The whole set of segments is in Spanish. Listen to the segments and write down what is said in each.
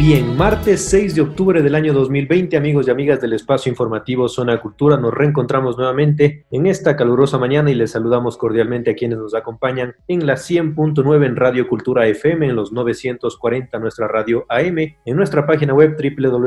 Bien, martes 6 de octubre del año 2020, amigos y amigas del espacio informativo Zona Cultura, nos reencontramos nuevamente en esta calurosa mañana y les saludamos cordialmente a quienes nos acompañan en la 100.9 en Radio Cultura FM, en los 940 nuestra radio AM, en nuestra página web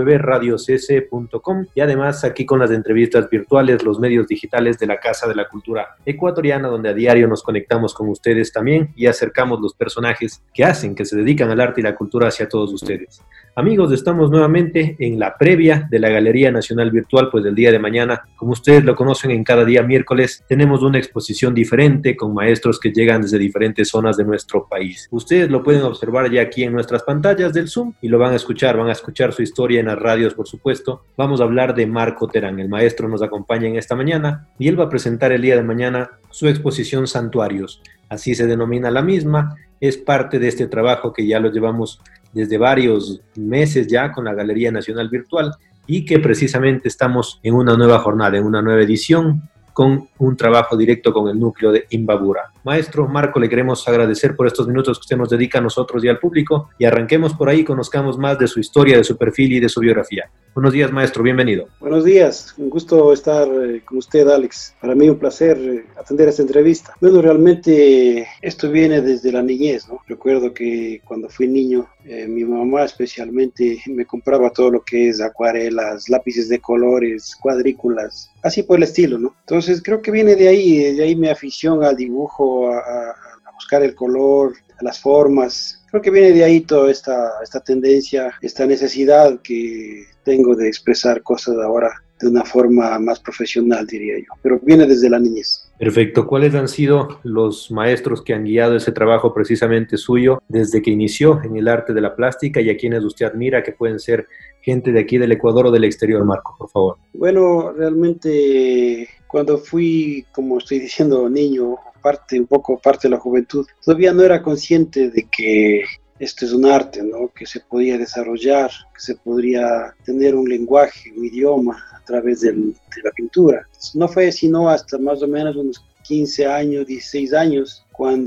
www.radiocc.com y además aquí con las entrevistas virtuales, los medios digitales de la Casa de la Cultura Ecuatoriana, donde a diario nos conectamos con ustedes también y acercamos los personajes que se dedican al arte y la cultura hacia todos ustedes. Amigos, estamos nuevamente en la previa de la Galería Nacional Virtual, pues del día de mañana, como ustedes lo conocen, en cada día miércoles tenemos una exposición diferente con maestros que llegan desde diferentes zonas de nuestro país. Ustedes lo pueden observar ya aquí en nuestras pantallas del Zoom y lo van a escuchar su historia en las radios, por supuesto. Vamos a hablar de Marco Terán, el maestro nos acompaña en esta mañana y él va a presentar el día de mañana su exposición Santuarios. Así se denomina la misma, es parte de este trabajo que ya lo llevamos desde varios meses ya con la Galería Nacional Virtual y que precisamente estamos en una nueva jornada, en una nueva edición con un trabajo directo con el núcleo de Imbabura. Maestro Marco, le queremos agradecer por estos minutos que usted nos dedica a nosotros y al público y arranquemos por ahí, conozcamos más de su historia, de su perfil y de su biografía. Buenos días, maestro, bienvenido. Buenos días, un gusto estar con usted, Alex. Para mí un placer atender esta entrevista. Bueno, realmente esto viene desde la niñez, ¿no? Recuerdo que cuando fui niño, mi mamá especialmente me compraba todo lo que es acuarelas, lápices de colores, cuadrículas, así por el estilo, ¿no? Entonces creo que viene de ahí mi afición al dibujo, a buscar el color, a las formas. Creo que viene de ahí toda esta tendencia, esta necesidad que tengo de expresar cosas ahora de una forma más profesional, diría yo, pero viene desde la niñez. Perfecto. ¿Cuáles han sido los maestros que han guiado ese trabajo precisamente suyo desde que inició en el arte de la plástica y a quienes usted admira, que pueden ser gente de aquí del Ecuador o del exterior, Marco, por favor? Bueno, realmente cuando fui, como estoy diciendo, niño, un poco parte de la juventud, todavía no era consciente de que esto es un arte, ¿no? Que se podía desarrollar, que se podría tener un lenguaje, un idioma a través de la pintura. No fue sino hasta más o menos unos 15 años, 16 años,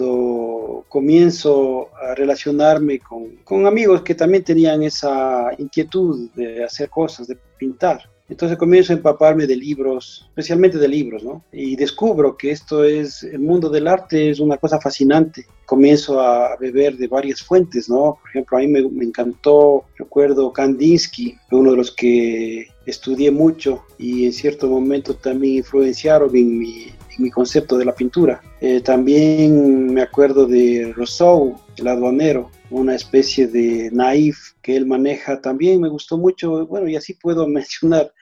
cuando comienzo a relacionarme con amigos que también tenían esa inquietud de hacer cosas, de pintar. Entonces comienzo a empaparme de libros, especialmente de libros, ¿no? Y descubro que el mundo del arte es una cosa fascinante. Comienzo a beber de varias fuentes, ¿no? Por ejemplo, a mí me encantó, recuerdo, Kandinsky, uno de los que estudié mucho y en cierto momento también influenciaron en mi concepto de la pintura. También me acuerdo de Rousseau, el aduanero, una especie de naif que él maneja, también me gustó mucho. Bueno, y así puedo mencionar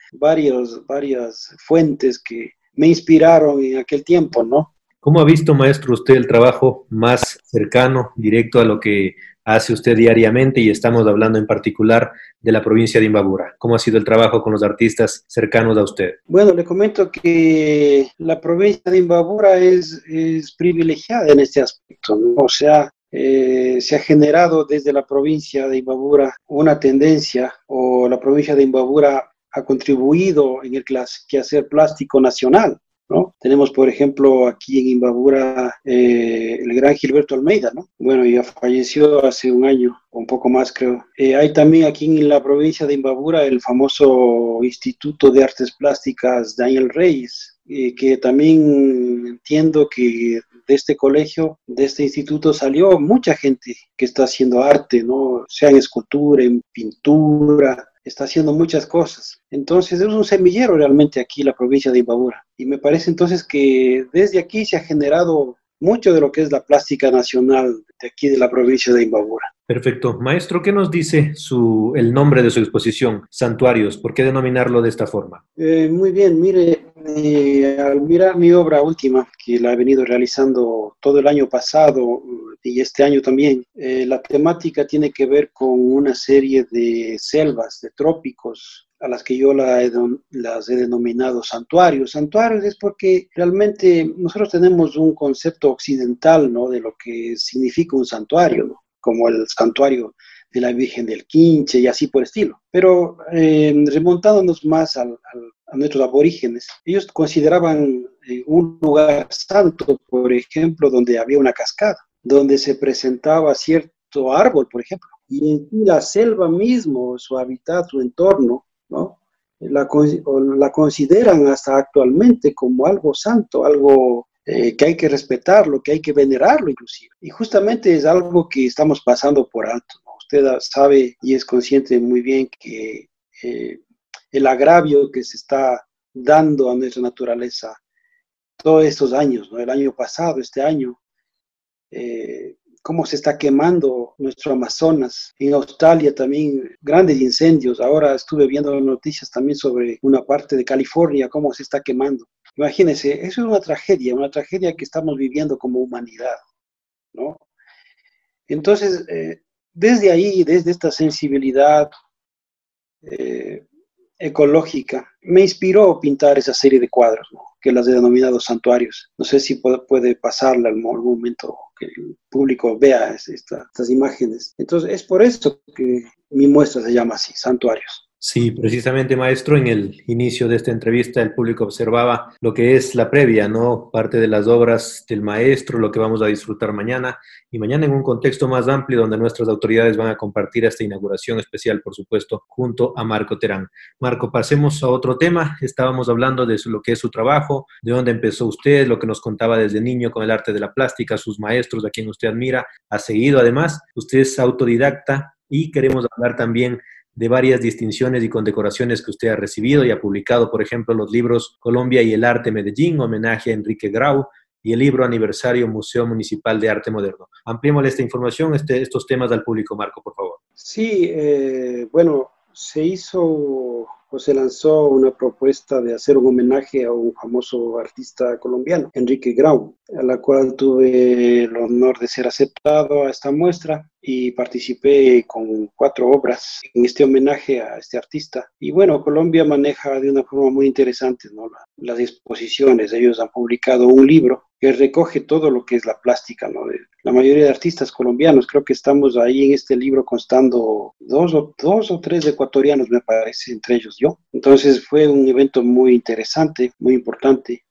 varias fuentes que me inspiraron en aquel tiempo, ¿no? ¿Cómo ha visto, maestro, usted el trabajo más cercano, directo a lo que hace usted diariamente? Y estamos hablando en particular de la provincia de Imbabura. ¿Cómo ha sido el trabajo con los artistas cercanos a usted? Bueno, le comento que la provincia de Imbabura es privilegiada en este aspecto, ¿no? O sea, se ha generado desde la provincia de Imbabura una tendencia, o la provincia de Imbabura ha contribuido en el quehacer plástico nacional, ¿no? Tenemos, por ejemplo, aquí en Imbabura el gran Gilberto Almeida, ¿no? Bueno, ya falleció hace un año, o un poco más creo. Hay también aquí en la provincia de Imbabura el famoso Instituto de Artes Plásticas Daniel Reyes, que también entiendo que de este colegio, de este instituto salió mucha gente que está haciendo arte, ¿no? Sea en escultura, en pintura, está haciendo muchas cosas. Entonces es un semillero realmente aquí la provincia de Imbabura. Y me parece entonces que desde aquí se ha generado mucho de lo que es la plástica nacional de aquí de la provincia de Imbabura. Perfecto. Maestro, ¿qué nos dice el nombre de su exposición, Santuarios? ¿Por qué denominarlo de esta forma? Muy bien, mire, al mirar mi obra última, que la he venido realizando todo el año pasado y este año también, la temática tiene que ver con una serie de selvas, de trópicos, a las que yo las he denominado santuarios. Santuarios es porque realmente nosotros tenemos un concepto occidental, ¿no?, de lo que significa un santuario, ¿no?, como el santuario de la Virgen del Quinche y así por estilo. Pero remontándonos más a nuestros aborígenes, ellos consideraban un lugar santo, por ejemplo, donde había una cascada, donde se presentaba cierto árbol, por ejemplo. y en sí la selva mismo, su hábitat, su entorno, ¿no? La consideran hasta actualmente como algo santo, algo que hay que respetarlo, que hay que venerarlo inclusive. Y justamente es algo que estamos pasando por alto, ¿no? Usted sabe y es consciente muy bien que eh, el agravio que se está dando a nuestra naturaleza todos estos años, ¿no? El año pasado, este año, cómo se está quemando nuestro Amazonas. En Australia también grandes incendios. Ahora estuve viendo noticias también sobre una parte de California, cómo se está quemando. Imagínense, eso es una tragedia que estamos viviendo como humanidad, ¿no? Entonces, desde ahí, desde esta sensibilidad eh, ecológica, me inspiró pintar esa serie de cuadros, ¿no? Que las he denominado santuarios. No sé si puede pasarla en algún momento que el público vea estas imágenes. Entonces, es por eso que mi muestra se llama así, santuarios. Sí, precisamente, maestro, en el inicio de esta entrevista el público observaba lo que es la previa, ¿no? Parte de las obras del maestro, lo que vamos a disfrutar mañana y mañana en un contexto más amplio donde nuestras autoridades van a compartir esta inauguración especial, por supuesto, junto a Marco Terán. Marco, pasemos a otro tema. Estábamos hablando de lo que es su trabajo, de dónde empezó usted, lo que nos contaba desde niño con el arte de la plástica, sus maestros, a quien usted admira, ha seguido además. Usted es autodidacta y queremos hablar también de varias distinciones y condecoraciones que usted ha recibido y ha publicado, por ejemplo, los libros Colombia y el Arte Medellín, homenaje a Enrique Grau, y el libro Aniversario Museo Municipal de Arte Moderno. Ampliémosle esta información, estos temas al público, Marco, por favor. Sí, bueno, se hizo o se lanzó una propuesta de hacer un homenaje a un famoso artista colombiano, Enrique Grau, a la cual tuve el honor de ser aceptado a esta muestra y participé con 4 obras en este homenaje a este artista. Y bueno, Colombia maneja de una forma muy interesante, ¿no? Las exposiciones. Ellos han publicado un libro que recoge todo lo que es la plástica, ¿no? De la mayoría de artistas colombianos. Creo que estamos ahí en este libro constando dos o tres ecuatorianos, me parece, entre ellos yo. Entonces fue un evento muy interesante, muy importante,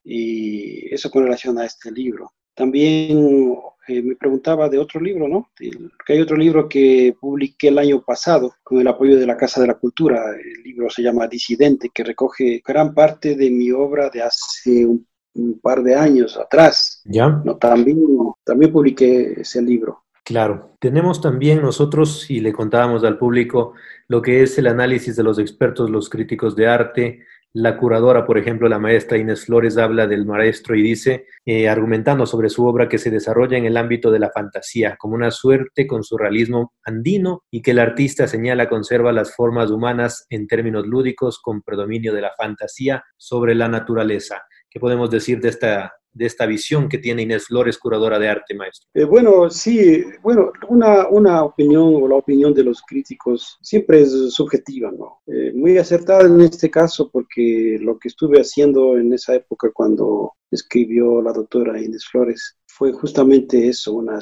y eso con relación a este libro. También me preguntaba de otro libro, ¿no? Que hay otro libro que publiqué el año pasado con el apoyo de la Casa de la Cultura. El libro se llama Disidente, que recoge gran parte de mi obra de hace un par de años atrás. ¿Ya? No, también publiqué ese libro. Claro, tenemos también nosotros, y le contábamos al público, lo que es el análisis de los expertos, los críticos de arte. La curadora, por ejemplo, la maestra Inés Flores, habla del maestro y dice, argumentando sobre su obra, que se desarrolla en el ámbito de la fantasía, como una suerte con su realismo andino, y que el artista señala conserva las formas humanas en términos lúdicos, con predominio de la fantasía sobre la naturaleza. ¿Qué podemos decir de esta visión que tiene Inés Flores, curadora de arte, maestro? Bueno, sí, bueno, una opinión o la opinión de los críticos siempre es subjetiva, ¿no? Muy acertada en este caso porque lo que estuve haciendo en esa época cuando escribió la doctora Inés Flores fue justamente eso, una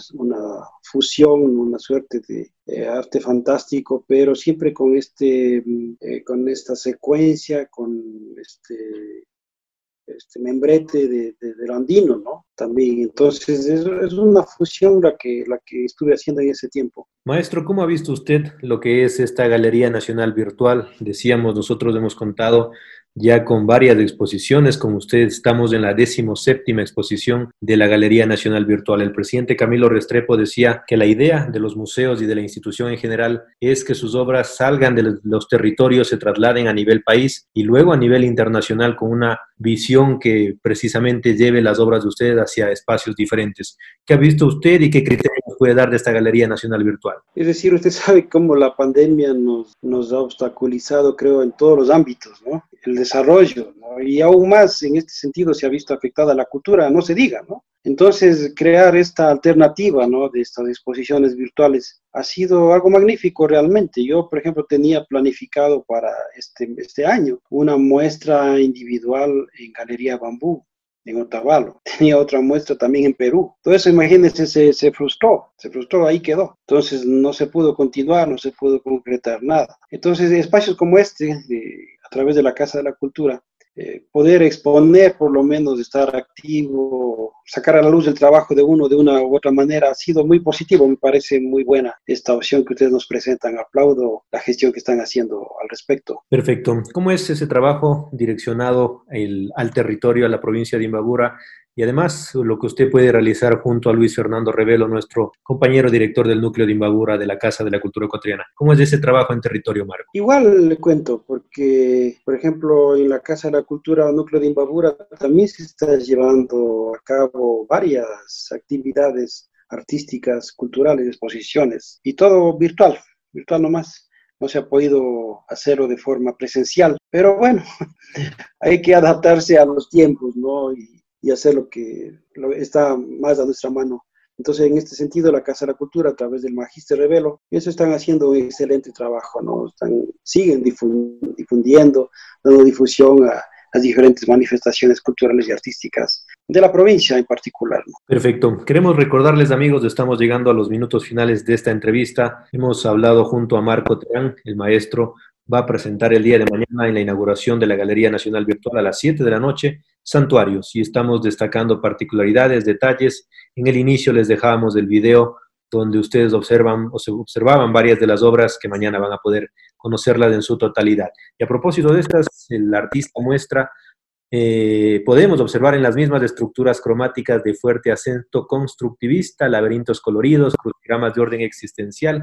fusión, una suerte de arte fantástico, pero siempre con esta secuencia, con este membrete del andino, ¿no? También, entonces es una fusión la que estuve haciendo en ese tiempo. Maestro, ¿cómo ha visto usted lo que es esta Galería Nacional Virtual? Decíamos, nosotros hemos contado ya con varias exposiciones, como usted estamos en la 17ª exposición de la Galería Nacional Virtual. El presidente Camilo Restrepo decía que la idea de los museos y de la institución en general es que sus obras salgan de los territorios, se trasladen a nivel país y luego a nivel internacional con una visión que precisamente lleve las obras de usted hacia espacios diferentes. ¿Qué ha visto usted y qué criterios puede dar de esta Galería Nacional Virtual? Es decir, usted sabe cómo la pandemia nos ha obstaculizado, creo, en todos los ámbitos, ¿no? El desarrollo, ¿no? Y aún más en este sentido se ha visto afectada la cultura, no se diga, ¿no? Entonces, crear esta alternativa, ¿no? De estas exposiciones virtuales ha sido algo magnífico realmente. Yo, por ejemplo, tenía planificado para este año una muestra individual en Galería Bambú, en Otavalo. Tenía otra muestra también en Perú. Todo eso, imagínense, se frustró, ahí quedó. Entonces no se pudo continuar, no se pudo concretar nada. Entonces espacios como este, a través de la Casa de la Cultura, poder exponer, por lo menos estar activo, sacar a la luz el trabajo de uno de una u otra manera, ha sido muy positivo. Me parece muy buena esta opción que ustedes nos presentan. Aplaudo la gestión que están haciendo al respecto. Perfecto. ¿Cómo es ese trabajo direccionado al territorio, a la provincia de Imbabura? Y además, lo que usted puede realizar junto a Luis Fernando Revelo, nuestro compañero director del núcleo de Imbabura de la Casa de la Cultura Ecuatoriana. ¿Cómo es ese trabajo en territorio, Marco? Igual le cuento, porque, por ejemplo, en la Casa de la Cultura o núcleo de Imbabura también se está llevando a cabo varias actividades artísticas, culturales, exposiciones, y todo virtual, virtual nomás. No se ha podido hacerlo de forma presencial, pero bueno, hay que adaptarse a los tiempos, ¿no? Y hacer lo que está más a nuestra mano. Entonces, en este sentido, la Casa de la Cultura, a través del Magíster Revelo, eso están haciendo un excelente trabajo, ¿no? Siguen difundiendo, dando difusión a las diferentes manifestaciones culturales y artísticas de la provincia en particular, ¿no? Perfecto. Queremos recordarles, amigos, estamos llegando a los minutos finales de esta entrevista. Hemos hablado junto a Marco Terán, el maestro, va a presentar el día de mañana en la inauguración de la Galería Nacional Virtual a las 7 de la noche, Santuarios, y estamos destacando particularidades, detalles. En el inicio les dejábamos el video donde ustedes observan o se observaban varias de las obras que mañana van a poder conocerlas en su totalidad. Y a propósito de estas, el artista muestra podemos observar en las mismas estructuras cromáticas de fuerte acento constructivista, laberintos coloridos, crucigramas de orden existencial,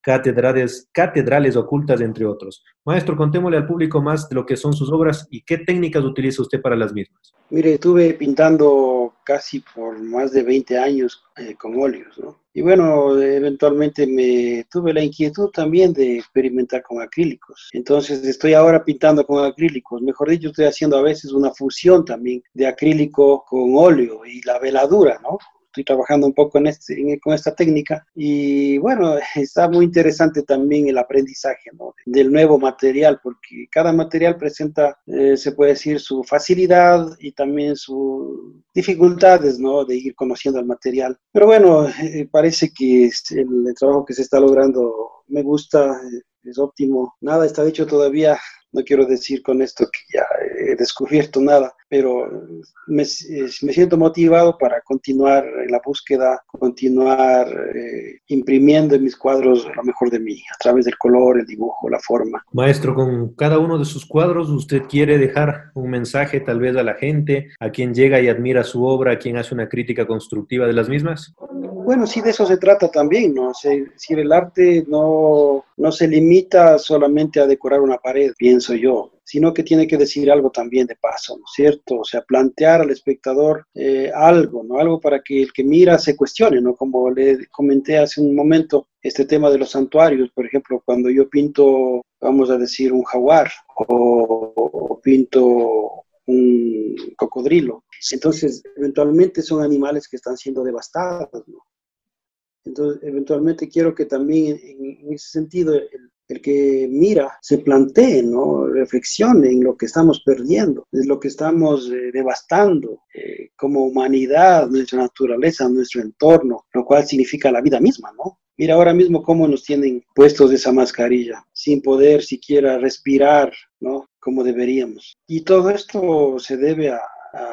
catedrales ocultas, entre otros. Maestro, contémosle al público más de lo que son sus obras y qué técnicas utiliza usted para las mismas. Mire, estuve pintando casi por más de 20 años con óleos, ¿no? Y bueno, eventualmente me tuve la inquietud también de experimentar con acrílicos. Entonces estoy ahora pintando con acrílicos. Mejor dicho, estoy haciendo a veces una fusión también de acrílico con óleo y la veladura, ¿no? Estoy trabajando un poco con esta técnica y bueno, está muy interesante también el aprendizaje, ¿no? Del nuevo material, porque cada material presenta, se puede decir, su facilidad y también sus dificultades, ¿no? De ir conociendo el material. Pero bueno, parece que el trabajo que se está logrando me gusta, es óptimo. Nada está hecho todavía. No quiero decir con esto que ya he descubierto nada, pero me siento motivado para continuar en la búsqueda, continuar imprimiendo en mis cuadros lo mejor de mí, a través del color, el dibujo, la forma. Maestro, con cada uno de sus cuadros, ¿usted quiere dejar un mensaje tal vez a la gente, a quien llega y admira su obra, a quien hace una crítica constructiva de las mismas? Bueno, sí, de eso se trata también, ¿no? Es decir, el arte no se limita solamente a decorar una pared, pienso yo, sino que tiene que decir algo también de paso, ¿no es cierto? O sea, plantear al espectador algo, ¿no? Algo para que el que mira se cuestione, ¿no? Como le comenté hace un momento, este tema de los santuarios, por ejemplo, cuando yo pinto, vamos a decir, un jaguar o pinto un cocodrilo. Entonces, eventualmente son animales que están siendo devastados, ¿no? Entonces, eventualmente quiero que también en ese sentido el que mira se plantee, ¿no? Reflexione en lo que estamos perdiendo, en lo que estamos devastando como humanidad, nuestra naturaleza, nuestro entorno, lo cual significa la vida misma, ¿no? Mira ahora mismo cómo nos tienen puestos esa mascarilla, sin poder siquiera respirar, ¿no? Como deberíamos. Y todo esto se debe a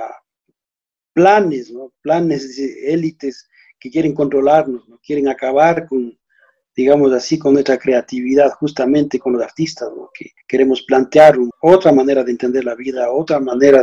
planes, ¿no? Planes de élites que quieren controlarnos, ¿no? Quieren acabar con, digamos así, con nuestra creatividad, justamente con los artistas, ¿no? Que queremos plantear otra manera de entender la vida, otra manera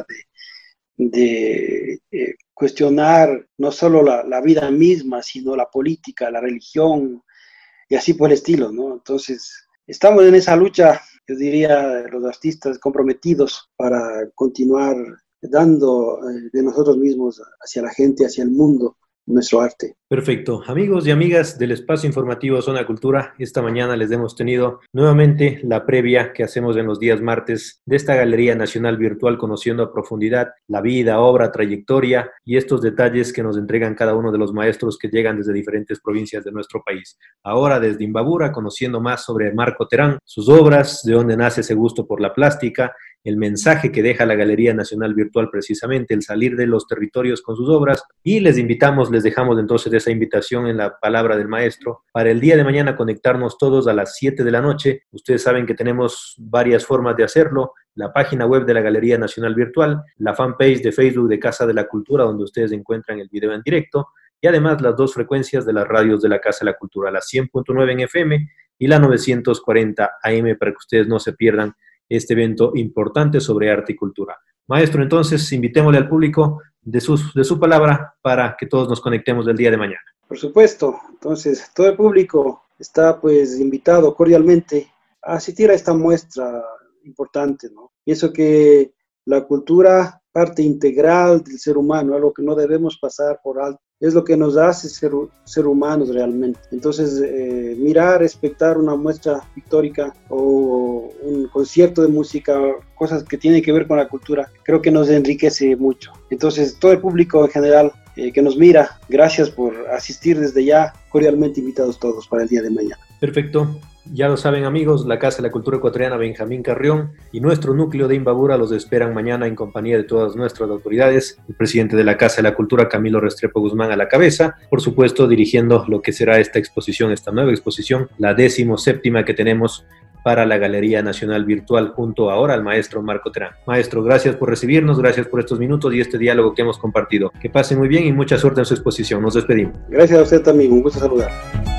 de cuestionar no solo la vida misma, sino la política, la religión, y así por el estilo, ¿no? Entonces, estamos en esa lucha, yo diría, los artistas comprometidos para continuar dando de nosotros mismos hacia la gente, hacia el mundo, nuestro arte. Perfecto. Amigos y amigas del espacio informativo Zona Cultura, esta mañana les hemos tenido nuevamente la previa que hacemos en los días martes de esta Galería Nacional Virtual, conociendo a profundidad la vida, obra, trayectoria y estos detalles que nos entregan cada uno de los maestros que llegan desde diferentes provincias de nuestro país. Ahora desde Imbabura, conociendo más sobre Marco Terán, sus obras, de dónde nace ese gusto por la plástica, el mensaje que deja la Galería Nacional Virtual precisamente, el salir de los territorios con sus obras, y les dejamos entonces esa invitación en la palabra del maestro para el día de mañana conectarnos todos a las 7 de la noche. Ustedes saben que tenemos varias formas de hacerlo, la página web de la Galería Nacional Virtual, la fanpage de Facebook de Casa de la Cultura, donde ustedes encuentran el video en directo, y además las dos frecuencias de las radios de la Casa de la Cultura, la 100.9 en FM y la 940 AM, para que ustedes no se pierdan este evento importante sobre arte y cultura. Maestro, entonces, invitémosle al público de su palabra para que todos nos conectemos el día de mañana. Por supuesto, entonces todo el público está pues invitado cordialmente a asistir a esta muestra importante, ¿no? Pienso que la cultura, parte integral del ser humano, algo que no debemos pasar por alto, es lo que nos hace ser humanos realmente. Entonces, mirar, espectar una muestra pictórica o un concierto de música, cosas que tienen que ver con la cultura, creo que nos enriquece mucho. Entonces, todo el público en general que nos mira, gracias por asistir desde ya, cordialmente invitados todos para el día de mañana. Perfecto. Ya lo saben, amigos, la Casa de la Cultura Ecuatoriana Benjamín Carrión y nuestro núcleo de Imbabura los esperan mañana en compañía de todas nuestras autoridades, el presidente de la Casa de la Cultura, Camilo Restrepo Guzmán, a la cabeza, por supuesto dirigiendo lo que será esta exposición, esta nueva exposición, la 17ª que tenemos para la Galería Nacional Virtual, junto ahora al maestro Marco Terán. Maestro, gracias por recibirnos, gracias por estos minutos y este diálogo que hemos compartido. Que pasen muy bien y mucha suerte en su exposición. Nos despedimos. Gracias a usted también, un gusto saludar.